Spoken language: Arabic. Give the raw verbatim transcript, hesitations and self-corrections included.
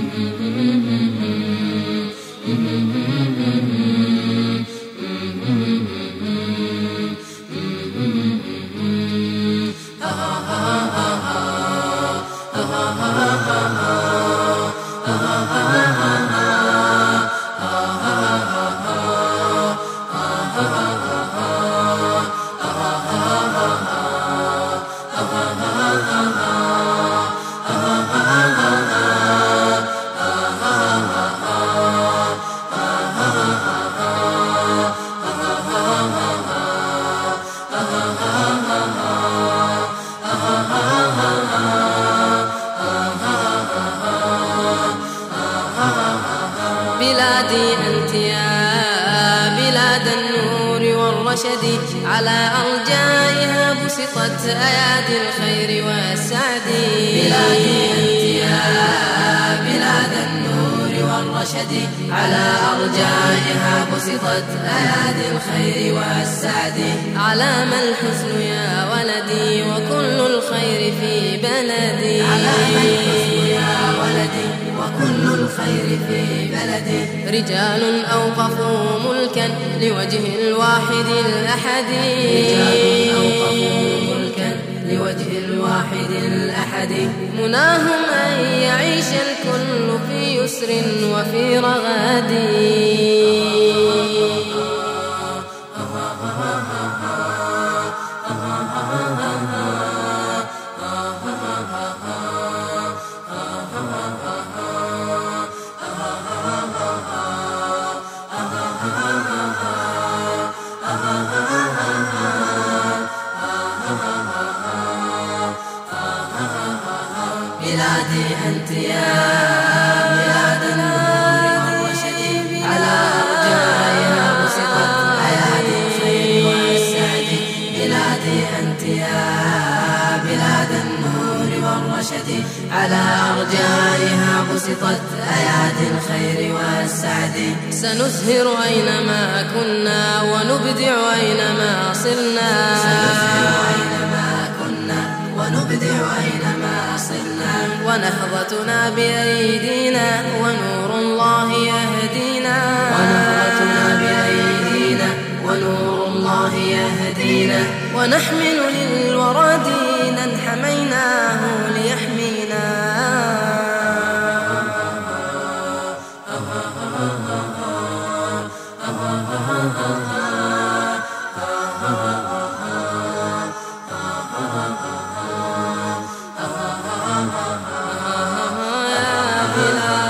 بلادي أنت يا بلاد النور والرشد، على أرجائها بسطت أيادي الخير والسعد. بلادي أنت يا بلاد النور والرشد، على أرجائها بسطت أيادي الخير والسعد. علام الحزن يا ولدي وكل الخير في بلدي، علام الحزن يا ولدي وكل الخير في بلدي. رجال أوقفوا ملكا لوجه الواحد الأحد، رجال أوقفوا ملكا لوجه الواحد الأحد. مناهم أن يعيش الكل في يسر وفي رغد. بلادي أنت يا بلاد النور والرشد، على أرجائها بسطت أيادي الخير والسعد. بلادي أنت يا بلاد النور والرشد، على أرجائها بسطت أيادي الخير والسعد. سنزهر أينما كنا ونبدع أينما صرنا، سنزهر أينما كنا ونبدع أينما صرنا. ونهضتنا بأيدينا ونور الله يهدينا، ونهضتنا بأيدينا ونور الله يهدينا. ونحمل للورى دينا حميناه ليحمينا. بلادي